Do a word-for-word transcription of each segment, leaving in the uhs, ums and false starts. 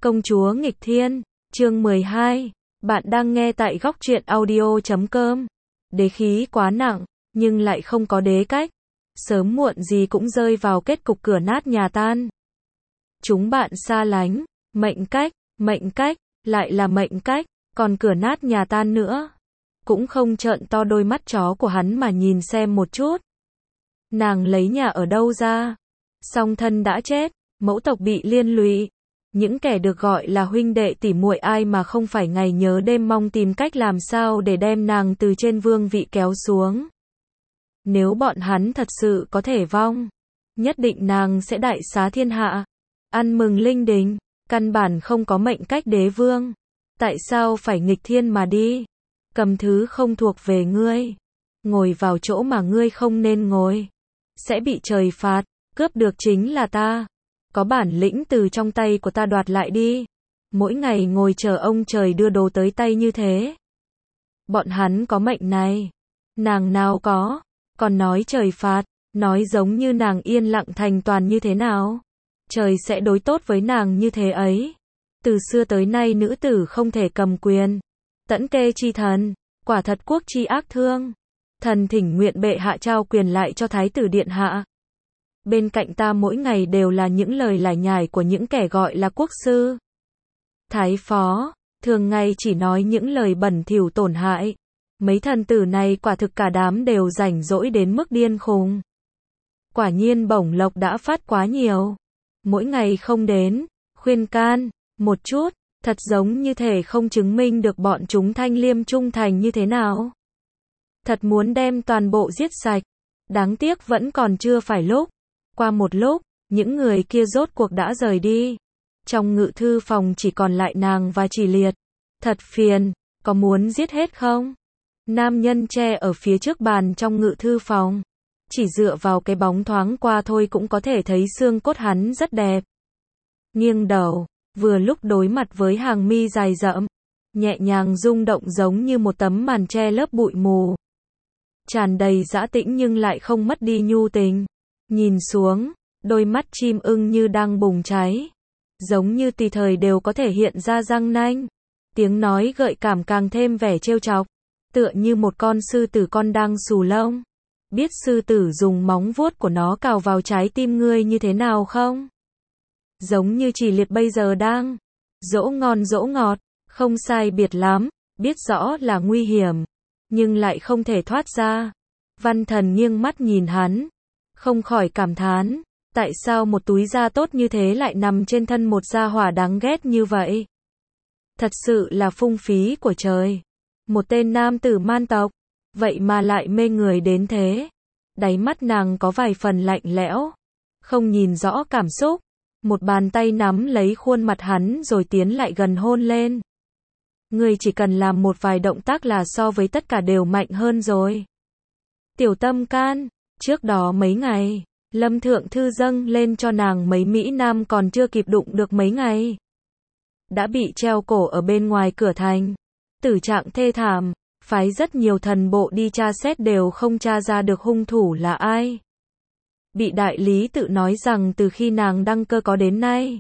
Công chúa nghịch thiên, chương mười hai. Bạn đang nghe tại góc truyện audio chấm com. Đế khí quá nặng, nhưng lại không có đế cách. Sớm muộn gì cũng rơi vào kết cục cửa nát nhà tan. Chúng bạn xa lánh, mệnh cách, mệnh cách, lại là mệnh cách, còn cửa nát nhà tan nữa. Cũng không trợn to đôi mắt chó của hắn mà nhìn xem một chút. Nàng lấy nhà ở đâu ra? Song thân đã chết, mẫu tộc bị liên lụy. Những kẻ được gọi là huynh đệ tỉ muội ai mà không phải ngày nhớ đêm mong tìm cách làm sao để đem nàng từ trên vương vị kéo xuống. Nếu bọn hắn thật sự có thể vong, nhất định nàng sẽ đại xá thiên hạ, ăn mừng linh đình, căn bản không có mệnh cách đế vương. Tại sao phải nghịch thiên mà đi? Cầm thứ không thuộc về ngươi, ngồi vào chỗ mà ngươi không nên ngồi, sẽ bị trời phạt, cướp được chính là ta. Có bản lĩnh từ trong tay của ta đoạt lại đi. Mỗi ngày ngồi chờ ông trời đưa đồ tới tay như thế. Bọn hắn có mệnh này, nàng nào có, còn nói trời phạt, nói giống như nàng yên lặng thành toàn như thế nào. Trời sẽ đối tốt với nàng như thế ấy. Từ xưa tới nay nữ tử không thể cầm quyền. Tẫn kê chi thần, quả thật quốc chi ác thương. Thần thỉnh nguyện bệ hạ trao quyền lại cho thái tử điện hạ. Bên cạnh ta mỗi ngày đều là những lời lải nhải của những kẻ gọi là quốc sư, thái phó, thường ngày chỉ nói những lời bẩn thỉu tổn hại. Mấy thần tử này quả thực cả đám đều rảnh rỗi đến mức điên khùng. Quả nhiên bổng lộc đã phát quá nhiều. Mỗi ngày không đến, khuyên can, một chút, thật giống như thể không chứng minh được bọn chúng thanh liêm trung thành như thế nào. Thật muốn đem toàn bộ giết sạch. Đáng tiếc vẫn còn chưa phải lúc. Qua một lúc, những người kia rốt cuộc đã rời đi. Trong ngự thư phòng chỉ còn lại nàng và Chỉ Liệt. Thật phiền, có muốn giết hết không? Nam nhân che ở phía trước bàn trong ngự thư phòng. Chỉ dựa vào cái bóng thoáng qua thôi cũng có thể thấy xương cốt hắn rất đẹp. Nghiêng đầu, vừa lúc đối mặt với hàng mi dài rậm, nhẹ nhàng rung động giống như một tấm màn che lớp bụi mù. Tràn đầy dã tĩnh nhưng lại không mất đi nhu tình. Nhìn xuống, đôi mắt chim ưng như đang bùng cháy. Giống như tùy thời đều có thể hiện ra răng nanh. Tiếng nói gợi cảm càng thêm vẻ trêu chọc. Tựa như một con sư tử con đang xù lông. Biết sư tử dùng móng vuốt của nó cào vào trái tim ngươi như thế nào không? Giống như Chỉ Liệt bây giờ đang dỗ ngon dỗ ngọt, không sai biệt lắm, biết rõ là nguy hiểm, nhưng lại không thể thoát ra. Văn Thần nghiêng mắt nhìn hắn, không khỏi cảm thán, tại sao một túi da tốt như thế lại nằm trên thân một gia hỏa đáng ghét như vậy? Thật sự là phung phí của trời. Một tên nam tử man tộc, vậy mà lại mê người đến thế. Đáy mắt nàng có vài phần lạnh lẽo, không nhìn rõ cảm xúc. Một bàn tay nắm lấy khuôn mặt hắn rồi tiến lại gần hôn lên. Ngươi chỉ cần làm một vài động tác là so với tất cả đều mạnh hơn rồi. Tiểu tâm can. Trước đó mấy ngày, Lâm Thượng Thư dâng lên cho nàng mấy Mỹ Nam còn chưa kịp đụng được mấy ngày. Đã bị treo cổ ở bên ngoài cửa thành. Tử trạng thê thảm, phái rất nhiều thần bộ đi tra xét đều không tra ra được hung thủ là ai. Bị đại lý tự nói rằng từ khi nàng đăng cơ có đến nay.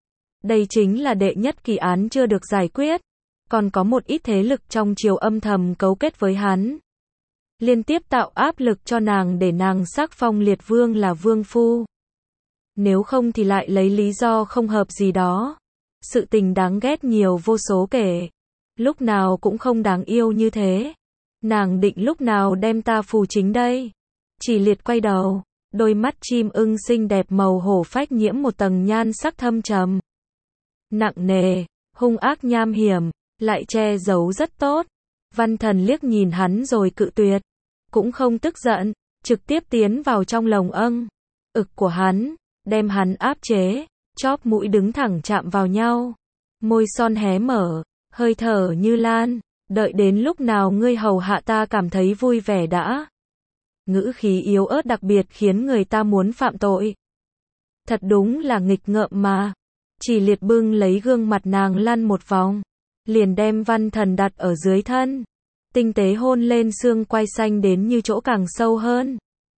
Đây chính là đệ nhất kỳ án chưa được giải quyết. Còn có một ít thế lực trong triều âm thầm cấu kết với hắn. Liên tiếp tạo áp lực cho nàng để nàng sắc phong liệt vương là vương phu. Nếu không thì lại lấy lý do không hợp gì đó. Sự tình đáng ghét nhiều vô số kể. Lúc nào cũng không đáng yêu như thế. Nàng định lúc nào đem ta phù chính đây? Chỉ Liệt quay đầu, đôi mắt chim ưng xinh đẹp màu hổ phách nhiễm một tầng nhan sắc thâm trầm. Nặng nề, hung ác nham hiểm, lại che giấu rất tốt. Văn Thần liếc nhìn hắn rồi cự tuyệt. Cũng không tức giận, trực tiếp tiến vào trong lồng âng, ực của hắn, đem hắn áp chế, chóp mũi đứng thẳng chạm vào nhau. Môi son hé mở, hơi thở như lan, đợi đến lúc nào ngươi hầu hạ ta cảm thấy vui vẻ đã. Ngữ khí yếu ớt đặc biệt khiến người ta muốn phạm tội. Thật đúng là nghịch ngợm mà. Chỉ Liệt bưng lấy gương mặt nàng lăn một vòng, liền đem Văn Thần đặt ở dưới thân. Tinh tế hôn lên xương quai xanh đến như chỗ càng sâu hơn.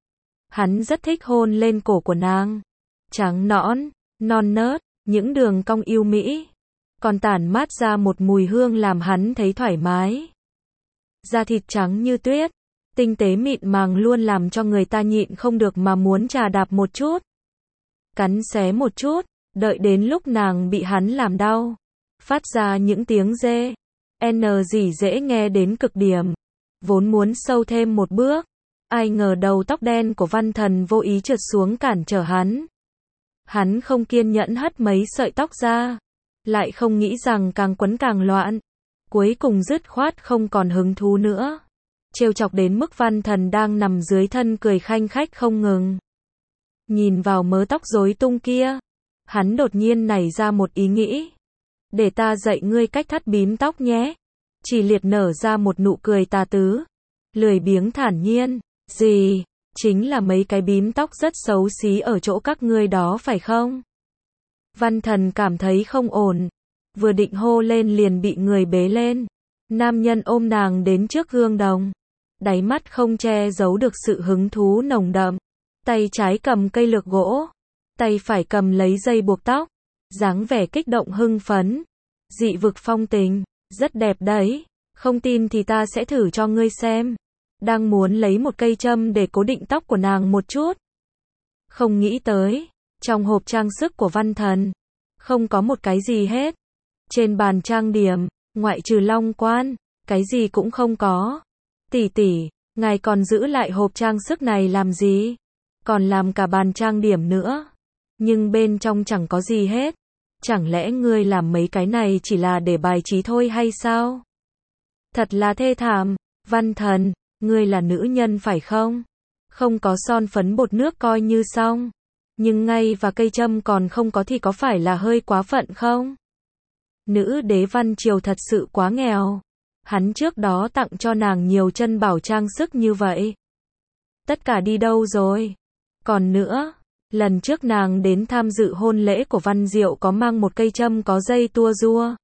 Hắn rất thích hôn lên cổ của nàng. Trắng nõn, non nớt, những đường cong yêu mỹ. còn tản mát ra một mùi hương làm hắn thấy thoải mái. Da thịt trắng như tuyết, tinh tế mịn màng luôn làm cho người ta nhịn không được mà muốn chà đạp một chút. Cắn xé một chút, đợi đến lúc nàng bị hắn làm đau, phát ra những tiếng rê, n gì dễ nghe đến cực điểm. Vốn muốn sâu thêm một bước, ai ngờ đầu tóc đen của Văn Thần vô ý trượt xuống cản trở hắn. Hắn không kiên nhẫn hất mấy sợi tóc ra, lại không nghĩ rằng càng quấn càng loạn, cuối cùng dứt khoát không còn hứng thú nữa. Trêu chọc đến mức Văn Thần đang nằm dưới thân cười khanh khách không ngừng. Nhìn vào mớ tóc rối tung kia, hắn đột nhiên nảy ra một ý nghĩ. Để ta dạy ngươi cách thắt bím tóc nhé. Chỉ Liệt nở ra một nụ cười tà tứ, lười biếng thản nhiên. Gì? Chính là mấy cái bím tóc rất xấu xí ở chỗ các ngươi đó phải không? Văn Thần cảm thấy không ổn, vừa định hô lên liền bị người bế lên. Nam nhân ôm nàng đến trước gương đồng, đáy mắt không che giấu được sự hứng thú nồng đậm. Tay trái cầm cây lược gỗ, tay phải cầm lấy dây buộc tóc, dáng vẻ kích động hưng phấn. Dị vực phong tình, rất đẹp đấy, không tin thì ta sẽ thử cho ngươi xem. Đang muốn lấy một cây châm để cố định tóc của nàng một chút. Không nghĩ tới, trong hộp trang sức của Văn Thần, không có một cái gì hết. Trên bàn trang điểm, ngoại trừ long quan, cái gì cũng không có. Tỷ tỷ, ngài còn giữ lại hộp trang sức này làm gì? Còn làm cả bàn trang điểm nữa. Nhưng bên trong chẳng có gì hết. Chẳng lẽ ngươi làm mấy cái này chỉ là để bài trí thôi hay sao? Thật là thê thảm. Văn Thần, ngươi là nữ nhân phải không? Không có son phấn bột nước coi như xong. Nhưng ngay và cây châm còn không có thì có phải là hơi quá phận không? Nữ đế Văn Triều thật sự quá nghèo. Hắn trước đó tặng cho nàng nhiều chân bảo trang sức như vậy. Tất cả đi đâu rồi? Còn nữa, lần trước nàng đến tham dự hôn lễ của Văn Diệu có mang một cây châm có dây tua rua.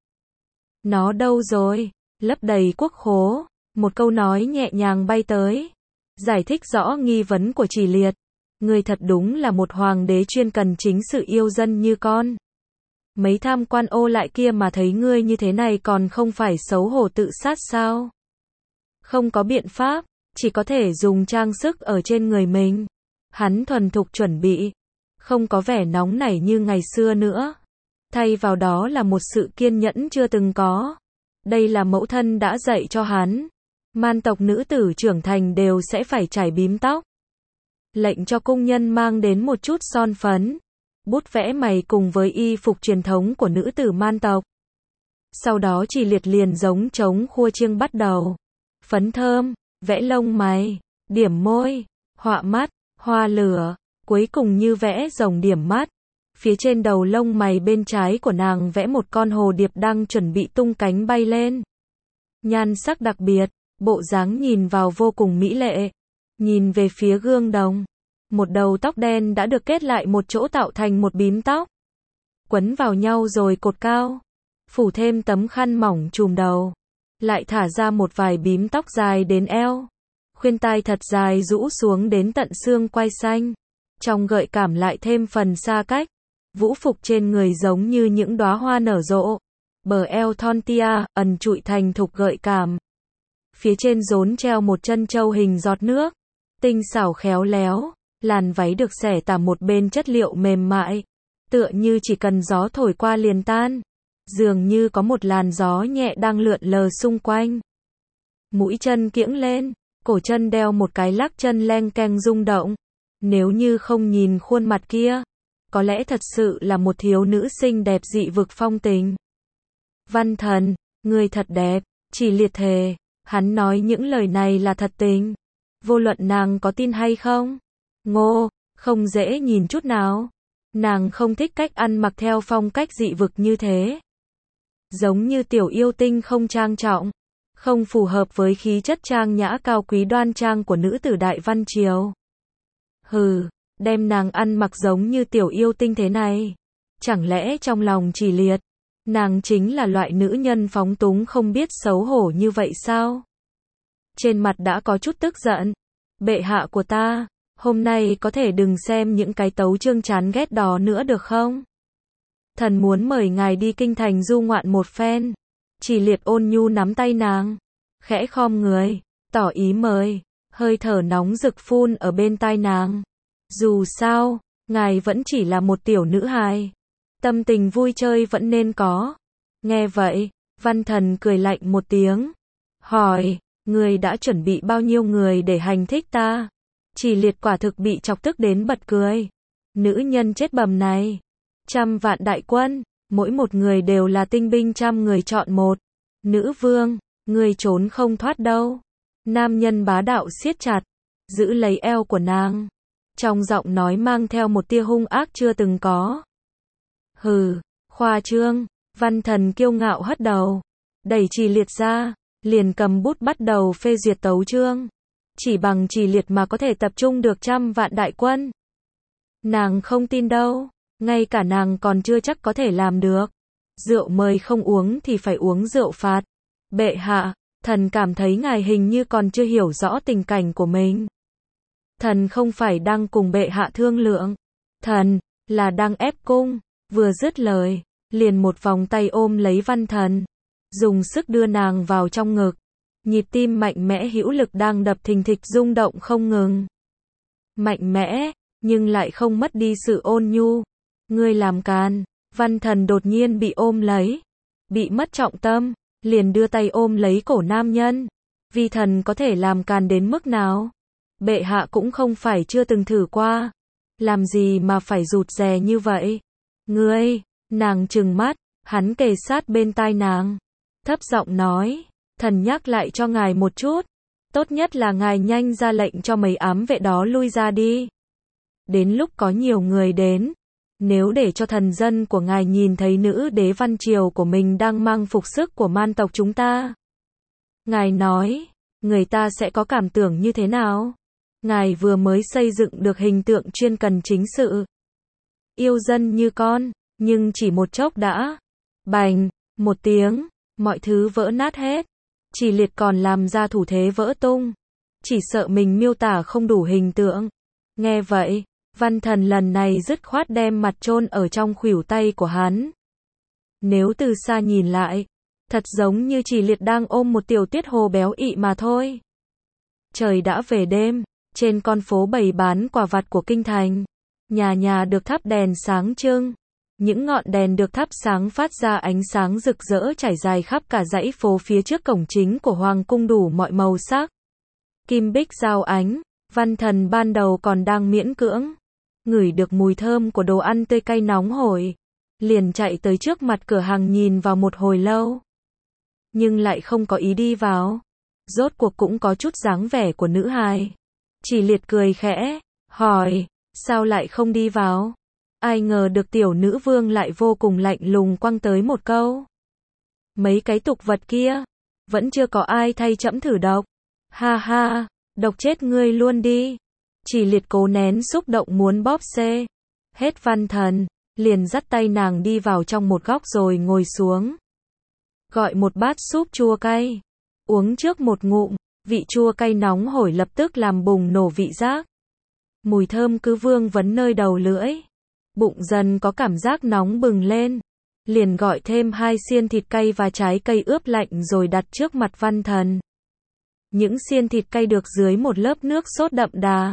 Nó đâu rồi? Lấp đầy quốc khố. Một câu nói nhẹ nhàng bay tới, giải thích rõ nghi vấn của Chỉ Liệt. Người thật đúng là một hoàng đế chuyên cần chính sự yêu dân như con. Mấy tham quan ô lại kia mà thấy ngươi như thế này còn không phải xấu hổ tự sát sao? Không có biện pháp, chỉ có thể dùng trang sức ở trên người mình. Hắn thuần thục chuẩn bị, không có vẻ nóng nảy như ngày xưa nữa. Thay vào đó là một sự kiên nhẫn chưa từng có. Đây là mẫu thân đã dạy cho hắn. Man tộc nữ tử trưởng thành đều sẽ phải chải bím tóc. Lệnh cho cung nhân mang đến một chút son phấn, bút vẽ mày cùng với y phục truyền thống của nữ tử man tộc. Sau đó Chỉ Liệt liền giống trống khua chiêng bắt đầu. Phấn thơm, vẽ lông mày, điểm môi, họa mắt, hoa lửa, cuối cùng như vẽ rồng điểm mắt. Phía trên đầu lông mày bên trái của nàng vẽ một con hồ điệp đang chuẩn bị tung cánh bay lên. Nhan sắc đặc biệt, bộ dáng nhìn vào vô cùng mỹ lệ. Nhìn về phía gương đồng, một đầu tóc đen đã được kết lại một chỗ tạo thành một bím tóc. Quấn vào nhau rồi cột cao, phủ thêm tấm khăn mỏng trùm đầu. Lại thả ra một vài bím tóc dài đến eo. Khuyên tai thật dài rũ xuống đến tận xương quai xanh. Trong gợi cảm lại thêm phần xa cách. Vũ phục trên người giống như những đóa hoa nở rộ. Bờ eo thon tia, ẩn trụi thành thục gợi cảm. Phía trên rốn treo một chân trâu hình giọt nước. Tinh xảo khéo léo. Làn váy được xẻ tả một bên chất liệu mềm mại. Tựa như chỉ cần gió thổi qua liền tan. Dường như có một làn gió nhẹ đang lượn lờ xung quanh. Mũi chân kiễng lên. Cổ chân đeo một cái lắc chân leng keng rung động. Nếu như không nhìn khuôn mặt kia, có lẽ thật sự là một thiếu nữ xinh đẹp dị vực phong tình. Văn Thần, người thật đẹp, Chỉ Liệt thề. Hắn nói những lời này là thật tình. Vô luận nàng có tin hay không. Ngô, không dễ nhìn chút nào. Nàng không thích cách ăn mặc theo phong cách dị vực như thế. Giống như tiểu yêu tinh không trang trọng. Không phù hợp với khí chất trang nhã cao quý đoan trang của nữ tử Đại Văn Triều. Hừ, đem nàng ăn mặc giống như tiểu yêu tinh thế này. Chẳng lẽ trong lòng Chỉ Liệt, nàng chính là loại nữ nhân phóng túng không biết xấu hổ như vậy sao? Trên mặt đã có chút tức giận. Bệ hạ của ta, hôm nay có thể đừng xem những cái tấu chương chán ghét đó nữa được không? Thần muốn mời ngài đi kinh thành du ngoạn một phen. Chỉ Liệt ôn nhu nắm tay nàng, khẽ khom người, tỏ ý mời, hơi thở nóng rực phun ở bên tai nàng. Dù sao, ngài vẫn chỉ là một tiểu nữ hài, tâm tình vui chơi vẫn nên có. Nghe vậy, Văn Thần cười lạnh một tiếng, hỏi, người đã chuẩn bị bao nhiêu người để hành thích ta? Chỉ Liệt quả thực bị chọc tức đến bật cười. Nữ nhân chết bầm này, trăm vạn đại quân, mỗi một người đều là tinh binh trăm người chọn một. Nữ vương, người trốn không thoát đâu. Nam nhân bá đạo siết chặt, giữ lấy eo của nàng. Trong giọng nói mang theo một tia hung ác chưa từng có. Hừ, khoa trương. Văn Thần kiêu ngạo hất đầu, đẩy Chỉ Liệt ra, liền cầm bút bắt đầu phê duyệt tấu chương. Chỉ bằng Chỉ Liệt mà có thể tập trung được trăm vạn đại quân. Nàng không tin đâu, ngay cả nàng còn chưa chắc có thể làm được. Rượu mời không uống thì phải uống rượu phạt. Bệ hạ, thần cảm thấy ngài hình như còn chưa hiểu rõ tình cảnh của mình. Thần không phải đang cùng bệ hạ thương lượng, thần là đang ép cung. Vừa dứt lời, liền một vòng tay ôm lấy Văn Thần, dùng sức đưa nàng vào trong ngực. Nhịp tim mạnh mẽ hữu lực đang đập thình thịch rung động không ngừng. Mạnh mẽ, nhưng lại không mất đi sự ôn nhu. Ngươi làm càn. Văn Thần đột nhiên bị ôm lấy, bị mất trọng tâm, liền đưa tay ôm lấy cổ nam nhân. Vi thần có thể làm càn đến mức nào? Bệ hạ cũng không phải chưa từng thử qua. Làm gì mà phải rụt rè như vậy? Ngươi, nàng trừng mắt, hắn kề sát bên tai nàng, thấp giọng nói, thần nhắc lại cho ngài một chút, tốt nhất là ngài nhanh ra lệnh cho mấy ám vệ đó lui ra đi. Đến lúc có nhiều người đến, nếu để cho thần dân của ngài nhìn thấy nữ đế Văn Triều của mình đang mang phục sức của man tộc chúng ta, ngài nói, người ta sẽ có cảm tưởng như thế nào? Ngài vừa mới xây dựng được hình tượng chuyên cần chính sự, yêu dân như con, nhưng chỉ một chốc đã, bành, một tiếng, mọi thứ vỡ nát hết. Chỉ Liệt còn làm ra thủ thế vỡ tung, chỉ sợ mình miêu tả không đủ hình tượng. Nghe vậy, Văn Thần lần này dứt khoát đem mặt chôn ở trong khuỷu tay của hắn. Nếu từ xa nhìn lại, thật giống như Chỉ Liệt đang ôm một tiểu tuyết hồ béo ị mà thôi. Trời đã về đêm, trên con phố bày bán quà vặt của kinh thành, nhà nhà được thắp đèn sáng trưng. Những ngọn đèn được thắp sáng phát ra ánh sáng rực rỡ trải dài khắp cả dãy phố phía trước cổng chính của hoàng cung đủ mọi màu sắc. Kim bích giao ánh, Văn Thần ban đầu còn đang miễn cưỡng ngửi được mùi thơm của đồ ăn tươi cay nóng hổi, liền chạy tới trước mặt cửa hàng nhìn vào một hồi lâu, nhưng lại không có ý đi vào. Rốt cuộc cũng có chút dáng vẻ của nữ hài. Chỉ Liệt cười khẽ, hỏi, sao lại không đi vào? Ai ngờ được tiểu nữ vương lại vô cùng lạnh lùng quăng tới một câu. Mấy cái tục vật kia, vẫn chưa có ai thay trẫm thử độc. Ha ha, độc chết ngươi luôn đi. Chỉ Liệt cố nén xúc động muốn bóp xê hết Văn Thần, liền dắt tay nàng đi vào trong một góc rồi ngồi xuống. Gọi một bát súp chua cay, uống trước một ngụm, vị chua cay nóng hổi lập tức làm bùng nổ vị giác. Mùi thơm cứ vương vấn nơi đầu lưỡi. Bụng dần có cảm giác nóng bừng lên, liền gọi thêm hai xiên thịt cay và trái cây ướp lạnh rồi đặt trước mặt Văn Thần. Những xiên thịt cay được dưới một lớp nước sốt đậm đà,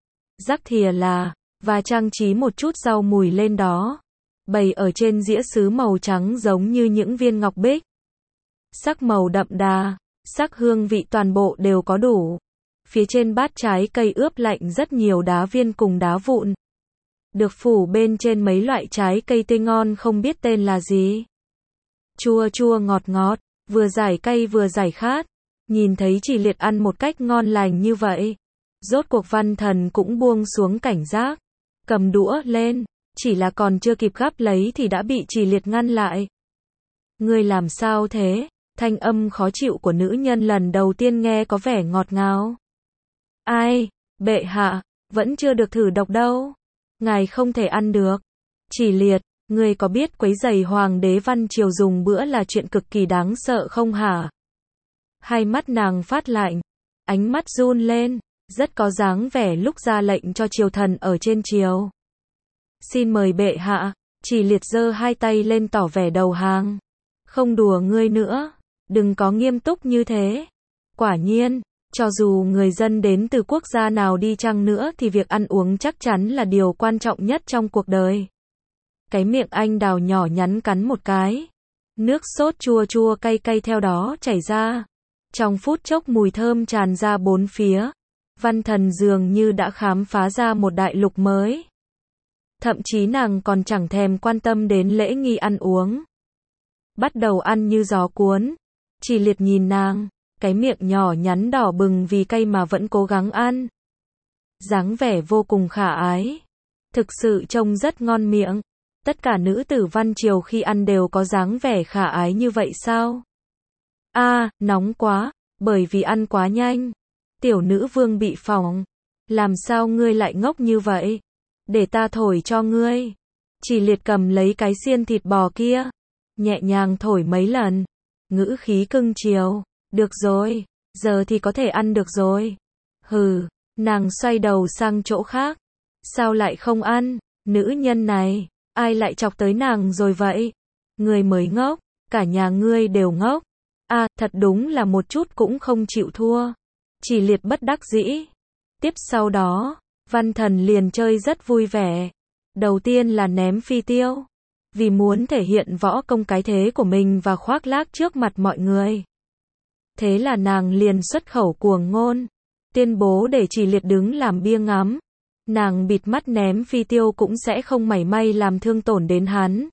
rắc thìa là, và trang trí một chút rau mùi lên đó, bày ở trên dĩa sứ màu trắng giống như những viên ngọc bích. Sắc màu đậm đà, sắc hương vị toàn bộ đều có đủ. Phía trên bát trái cây ướp lạnh rất nhiều đá viên cùng đá vụn, được phủ bên trên mấy loại trái cây tươi ngon không biết tên là gì. Chua chua ngọt ngọt, vừa giải cay vừa giải khát. Nhìn thấy Chỉ Liệt ăn một cách ngon lành như vậy, rốt cuộc Văn Thần cũng buông xuống cảnh giác, cầm đũa lên, chỉ là còn chưa kịp gắp lấy thì đã bị Chỉ Liệt ngăn lại. Ngươi làm sao thế? Thanh âm khó chịu của nữ nhân lần đầu tiên nghe có vẻ ngọt ngào. Ai, bệ hạ, vẫn chưa được thử độc đâu. Ngài không thể ăn được. Chỉ Liệt, ngươi có biết quấy rầy hoàng đế Văn Triều dùng bữa là chuyện cực kỳ đáng sợ không hả? Hai mắt nàng phát lạnh, ánh mắt run lên, rất có dáng vẻ lúc ra lệnh cho triều thần ở trên triều. Xin mời bệ hạ, Chỉ Liệt giơ hai tay lên tỏ vẻ đầu hàng. Không đùa ngươi nữa, đừng có nghiêm túc như thế. Quả nhiên, cho dù người dân đến từ quốc gia nào đi chăng nữa thì việc ăn uống chắc chắn là điều quan trọng nhất trong cuộc đời. Cái miệng anh đào nhỏ nhắn cắn một cái. Nước sốt chua chua cay cay theo đó chảy ra. Trong phút chốc mùi thơm tràn ra bốn phía. Văn Thần dường như đã khám phá ra một đại lục mới. Thậm chí nàng còn chẳng thèm quan tâm đến lễ nghi ăn uống. Bắt đầu ăn như gió cuốn. Chỉ Liệt nhìn nàng, cái miệng nhỏ nhắn đỏ bừng vì cay mà vẫn cố gắng ăn. Dáng vẻ vô cùng khả ái. Thực sự trông rất ngon miệng. Tất cả nữ tử Văn Triều khi ăn đều có dáng vẻ khả ái như vậy sao? A, à, nóng quá, bởi vì ăn quá nhanh. Tiểu nữ vương bị phỏng. Làm sao ngươi lại ngốc như vậy? Để ta thổi cho ngươi. Chỉ Liệt cầm lấy cái xiên thịt bò kia, nhẹ nhàng thổi mấy lần. Ngữ khí cưng chiều. Được rồi, giờ thì có thể ăn được rồi. Hừ, nàng xoay đầu sang chỗ khác. Sao lại không ăn? Nữ nhân này, ai lại chọc tới nàng rồi vậy? Ngươi mới ngốc, cả nhà ngươi đều ngốc. À, thật đúng là một chút cũng không chịu thua. Chỉ Liệt bất đắc dĩ. Tiếp sau đó, Văn Thần liền chơi rất vui vẻ. Đầu tiên là ném phi tiêu. Vì muốn thể hiện võ công cái thế của mình và khoác lác trước mặt mọi người. Thế là nàng liền xuất khẩu cuồng ngôn. Tuyên bố để Chỉ Liệt đứng làm bia ngắm. Nàng bịt mắt ném phi tiêu cũng sẽ không mảy may làm thương tổn đến hắn.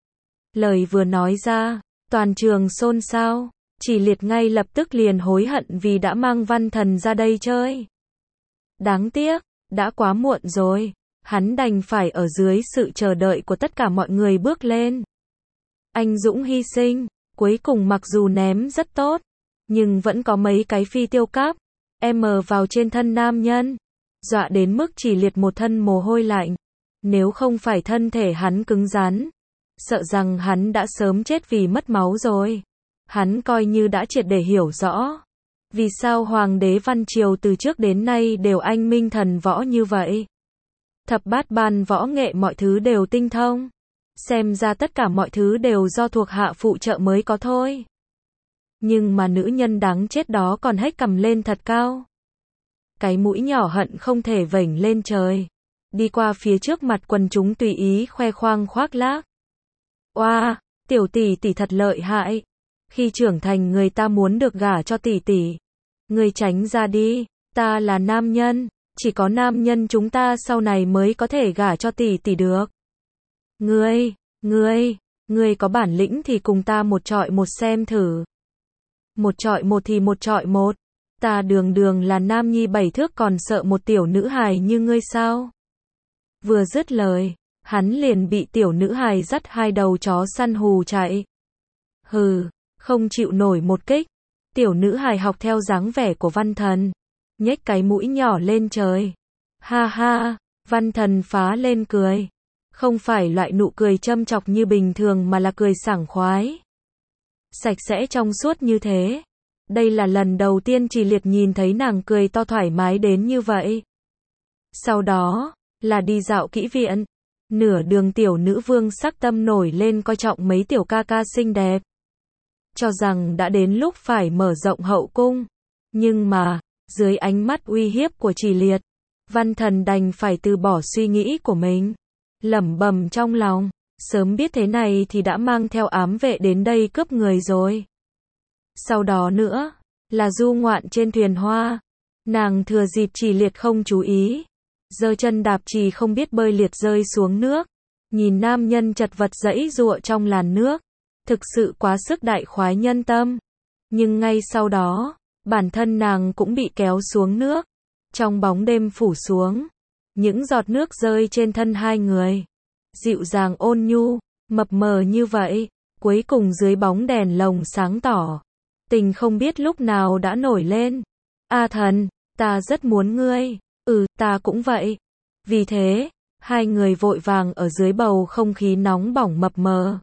Lời vừa nói ra, toàn trường xôn xao. Chỉ Liệt ngay lập tức liền hối hận vì đã mang Văn Thần ra đây chơi. Đáng tiếc, đã quá muộn rồi. Hắn đành phải ở dưới sự chờ đợi của tất cả mọi người bước lên. Anh dũng hy sinh, cuối cùng mặc dù ném rất tốt, nhưng vẫn có mấy cái phi tiêu cáp, em vào trên thân nam nhân. Dọa đến mức Chỉ Liệt một thân mồ hôi lạnh. Nếu không phải thân thể hắn cứng rắn, sợ rằng hắn đã sớm chết vì mất máu rồi. Hắn coi như đã triệt để hiểu rõ. Vì sao Hoàng đế Văn Triều từ trước đến nay đều anh minh thần võ như vậy? Thập bát ban võ nghệ mọi thứ đều tinh thông. Xem ra tất cả mọi thứ đều do thuộc hạ phụ trợ mới có thôi. Nhưng mà nữ nhân đáng chết đó còn hét cầm lên thật cao. Cái mũi nhỏ hận không thể vểnh lên trời. Đi qua phía trước mặt quần chúng tùy ý khoe khoang khoác lác. Oa, tiểu tỷ tỷ thật lợi hại. Khi trưởng thành người ta muốn được gả cho tỷ tỷ. Ngươi tránh ra đi, ta là nam nhân. Chỉ có nam nhân chúng ta sau này mới có thể gả cho tỷ tỷ được. Ngươi, ngươi, ngươi có bản lĩnh thì cùng ta một trọi một xem thử. Một trọi một thì một trọi một. Ta đường đường là nam nhi bảy thước còn sợ một tiểu nữ hài như ngươi sao? Vừa dứt lời, hắn liền bị tiểu nữ hài dắt hai đầu chó săn hù chạy. Hừ, không chịu nổi một kích. Tiểu nữ hài học theo dáng vẻ của Văn Thần, nhếch cái mũi nhỏ lên trời. Ha ha, Văn Thần phá lên cười. Không phải loại nụ cười châm chọc như bình thường mà là cười sảng khoái. Sạch sẽ trong suốt như thế. Đây là lần đầu tiên Chỉ Liệt nhìn thấy nàng cười to thoải mái đến như vậy. Sau đó, là đi dạo kỹ viện. Nửa đường tiểu nữ vương sắc tâm nổi lên coi trọng mấy tiểu ca ca xinh đẹp. Cho rằng đã đến lúc phải mở rộng hậu cung. Nhưng mà, dưới ánh mắt uy hiếp của Chỉ Liệt, Văn Thần đành phải từ bỏ suy nghĩ của mình. Lẩm bẩm trong lòng, sớm biết thế này thì đã mang theo ám vệ đến đây cướp người rồi. Sau đó nữa, là du ngoạn trên thuyền hoa. Nàng thừa dịp Chỉ Liệt không chú ý, giơ chân đạp chì không biết bơi liệt rơi xuống nước. Nhìn nam nhân chật vật giãy giụa trong làn nước, thực sự quá sức đại khoái nhân tâm. Nhưng ngay sau đó, bản thân nàng cũng bị kéo xuống nước. Trong bóng đêm phủ xuống, những giọt nước rơi trên thân hai người. Dịu dàng ôn nhu, mập mờ như vậy, cuối cùng dưới bóng đèn lồng sáng tỏ. Tình không biết lúc nào đã nổi lên. A Thần, ta rất muốn ngươi. Ừ, ta cũng vậy. Vì thế, hai người vội vàng ở dưới bầu không khí nóng bỏng mập mờ.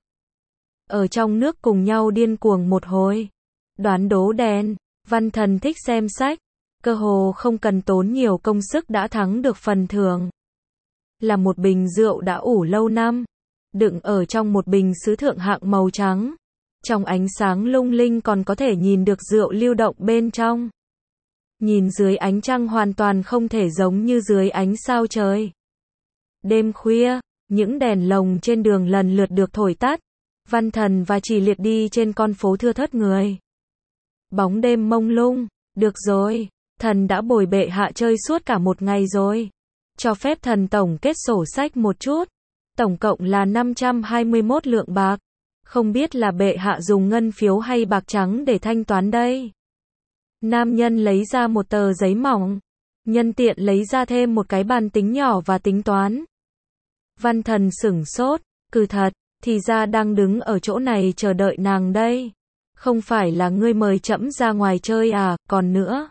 Ở trong nước cùng nhau điên cuồng một hồi. Đoán đố đen, Văn Thần thích xem sách. Cơ hồ không cần tốn nhiều công sức đã thắng được phần thưởng. Là một bình rượu đã ủ lâu năm. đựng ở trong một bình sứ thượng hạng màu trắng. Trong ánh sáng lung linh còn có thể nhìn được rượu lưu động bên trong. Nhìn dưới ánh trăng hoàn toàn không thể giống như dưới ánh sao trời. Đêm khuya, những đèn lồng trên đường lần lượt được thổi tắt. Văn Thần và Chỉ Liệt đi trên con phố thưa thớt người. Bóng đêm mông lung, được rồi, thần đã bồi bệ hạ chơi suốt cả một ngày rồi. Cho phép thần tổng kết sổ sách một chút. Tổng cộng là năm trăm hai mươi mốt lượng bạc. Không biết là bệ hạ dùng ngân phiếu hay bạc trắng để thanh toán đây. Nam nhân lấy ra một tờ giấy mỏng. Nhân tiện lấy ra thêm một cái bàn tính nhỏ và tính toán. Văn Thần sửng sốt, cừ thật, thì ra đang đứng ở chỗ này chờ đợi nàng đây. Không phải là ngươi mời trẫm ra ngoài chơi à, còn nữa.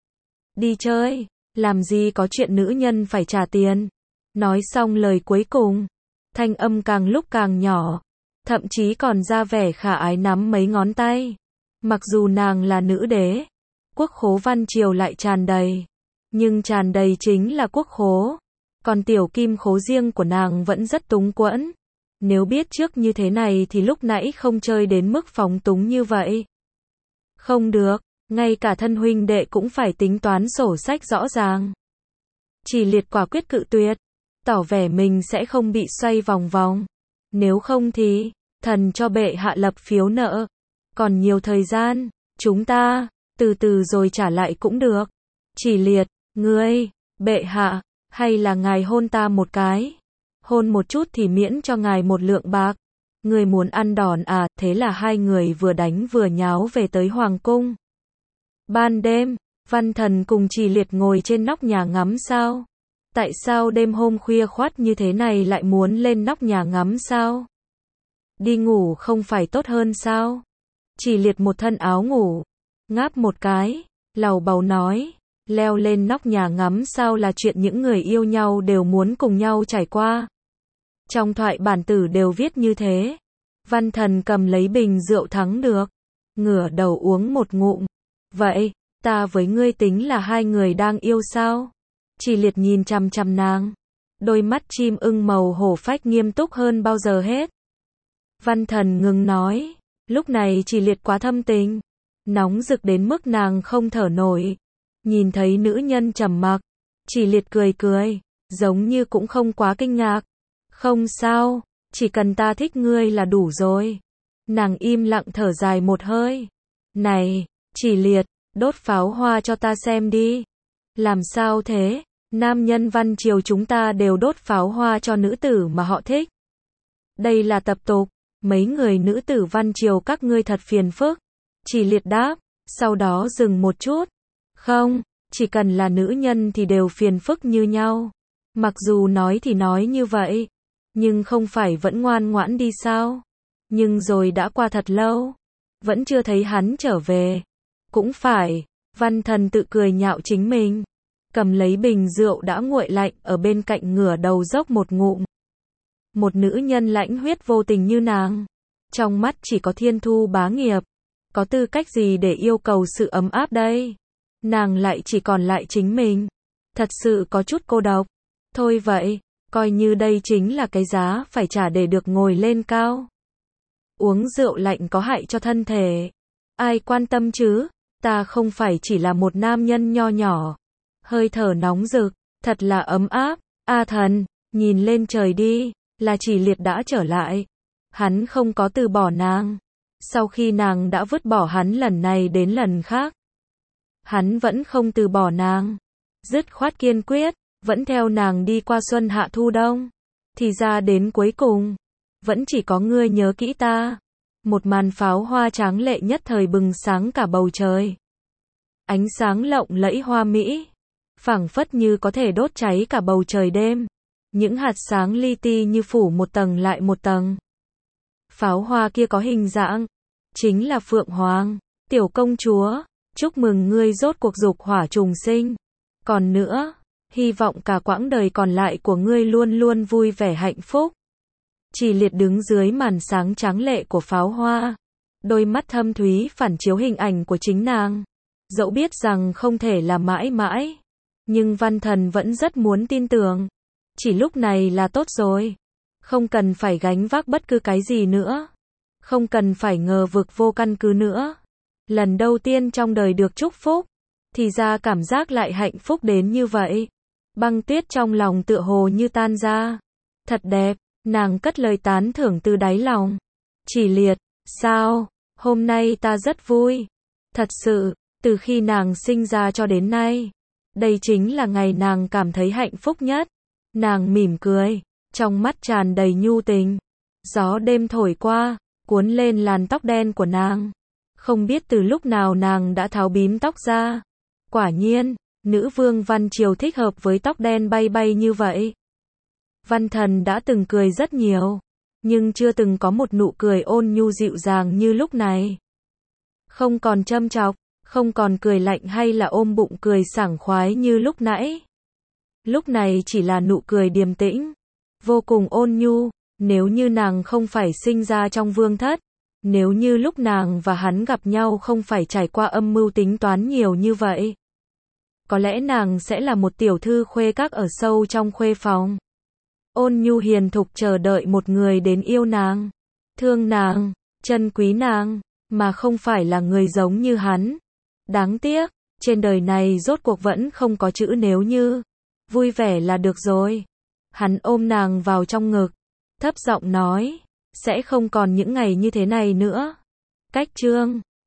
Đi chơi, làm gì có chuyện nữ nhân phải trả tiền. Nói xong lời cuối cùng, thanh âm càng lúc càng nhỏ, thậm chí còn ra vẻ khả ái nắm mấy ngón tay. Mặc dù nàng là nữ đế, quốc khố Văn Triều lại tràn đầy, nhưng tràn đầy chính là quốc khố, còn tiểu kim khố riêng của nàng vẫn rất túng quẫn. Nếu biết trước như thế này thì lúc nãy không chơi đến mức phóng túng như vậy. Không được, ngay cả thân huynh đệ cũng phải tính toán sổ sách rõ ràng. Chỉ Liệt quả quyết cự tuyệt, tỏ vẻ mình sẽ không bị xoay vòng vòng. Nếu không thì, thần cho bệ hạ lập phiếu nợ. Còn nhiều thời gian, chúng ta, từ từ rồi trả lại cũng được. Chỉ Liệt, ngươi, bệ hạ, hay là ngài hôn ta một cái? Hôn một chút thì miễn cho ngài một lượng bạc. Người muốn ăn đòn à? Thế là hai người vừa đánh vừa nháo về tới hoàng cung. Ban đêm, Văn Thần cùng Chỉ Liệt ngồi trên nóc nhà ngắm sao. Tại sao đêm hôm khuya khoắt như thế này lại muốn lên nóc nhà ngắm sao? Đi ngủ không phải tốt hơn sao? Chỉ Liệt một thân áo ngủ, ngáp một cái, lầu bầu nói, leo lên nóc nhà ngắm sao là chuyện những người yêu nhau đều muốn cùng nhau trải qua. Trong thoại bản tử đều viết như thế. Văn Thần cầm lấy bình rượu thắng được, ngửa đầu uống một ngụm. Vậy, ta với ngươi tính là hai người đang yêu sao? Chỉ Liệt nhìn chằm chằm nàng, đôi mắt chim ưng màu hổ phách nghiêm túc hơn bao giờ hết. Văn Thần ngừng nói, lúc này Chỉ Liệt quá thâm tình, nóng rực đến mức nàng không thở nổi. Nhìn thấy nữ nhân trầm mặc, Chỉ Liệt cười cười, giống như cũng không quá kinh ngạc. Không sao, chỉ cần ta thích ngươi là đủ rồi. Nàng im lặng thở dài một hơi. Này, Chỉ Liệt, đốt pháo hoa cho ta xem đi. Làm sao thế? Nam nhân Văn Triều chúng ta đều đốt pháo hoa cho nữ tử mà họ thích. Đây là tập tục, mấy người nữ tử Văn Triều các ngươi thật phiền phức. Chỉ Liệt đáp, sau đó dừng một chút. Không, chỉ cần là nữ nhân thì đều phiền phức như nhau. Mặc dù nói thì nói như vậy, nhưng không phải vẫn ngoan ngoãn đi sao? Nhưng rồi đã qua thật lâu, vẫn chưa thấy hắn trở về. Cũng phải, Văn Thần tự cười nhạo chính mình, cầm lấy bình rượu đã nguội lạnh ở bên cạnh ngửa đầu dốc một ngụm. Một nữ nhân lãnh huyết vô tình như nàng, trong mắt chỉ có thiên thu bá nghiệp, có tư cách gì để yêu cầu sự ấm áp đây? Nàng lại chỉ còn lại chính mình, thật sự có chút cô độc. Thôi vậy, coi như đây chính là cái giá phải trả để được ngồi lên cao. Uống rượu lạnh có hại cho thân thể, ai quan tâm chứ? Ta không phải chỉ là một nam nhân nho nhỏ. Hơi thở nóng rực, thật là ấm áp. A Thần, nhìn lên trời đi, là Chỉ Liệt đã trở lại. Hắn không có từ bỏ nàng. Sau khi nàng đã vứt bỏ hắn lần này đến lần khác, hắn vẫn không từ bỏ nàng. Dứt khoát kiên quyết, vẫn theo nàng đi qua xuân hạ thu đông. Thì ra đến cuối cùng, vẫn chỉ có ngươi nhớ kỹ ta. Một màn pháo hoa tráng lệ nhất thời bừng sáng cả bầu trời. Ánh sáng lộng lẫy hoa mỹ, phảng phất như có thể đốt cháy cả bầu trời đêm. Những hạt sáng li ti như phủ một tầng lại một tầng. Pháo hoa kia có hình dạng, chính là Phượng Hoàng, tiểu công chúa, chúc mừng ngươi rốt cuộc dục hỏa trùng sinh. Còn nữa, hy vọng cả quãng đời còn lại của ngươi luôn luôn vui vẻ hạnh phúc. Chỉ Liệt đứng dưới màn sáng tráng lệ của pháo hoa, đôi mắt thâm thúy phản chiếu hình ảnh của chính nàng. Dẫu biết rằng không thể là mãi mãi, nhưng Văn Thần vẫn rất muốn tin tưởng. Chỉ lúc này là tốt rồi. Không cần phải gánh vác bất cứ cái gì nữa. Không cần phải ngờ vực vô căn cứ nữa. Lần đầu tiên trong đời được chúc phúc, thì ra cảm giác lại hạnh phúc đến như vậy. Băng tuyết trong lòng tựa hồ như tan ra. Thật đẹp, nàng cất lời tán thưởng từ đáy lòng. Chỉ liệt, sao, hôm nay ta rất vui. Thật sự, từ khi nàng sinh ra cho đến nay, đây chính là ngày nàng cảm thấy hạnh phúc nhất. Nàng mỉm cười, trong mắt tràn đầy nhu tình. Gió đêm thổi qua, cuốn lên làn tóc đen của nàng. Không biết từ lúc nào nàng đã tháo bím tóc ra. Quả nhiên, nữ vương Văn Triều thích hợp với tóc đen bay bay như vậy. Văn Thần đã từng cười rất nhiều, nhưng chưa từng có một nụ cười ôn nhu dịu dàng như lúc này. Không còn châm chọc, không còn cười lạnh hay là ôm bụng cười sảng khoái như lúc nãy. Lúc này chỉ là nụ cười điềm tĩnh, vô cùng ôn nhu. Nếu như nàng không phải sinh ra trong vương thất, nếu như lúc nàng và hắn gặp nhau không phải trải qua âm mưu tính toán nhiều như vậy, có lẽ nàng sẽ là một tiểu thư khuê các ở sâu trong khuê phòng. Ôn nhu hiền thục chờ đợi một người đến yêu nàng, thương nàng, trân quý nàng, mà không phải là người giống như hắn. Đáng tiếc, trên đời này rốt cuộc vẫn không có chữ nếu như. Vui vẻ là được rồi. Hắn ôm nàng vào trong ngực, thấp giọng nói, sẽ không còn những ngày như thế này nữa. Cách chương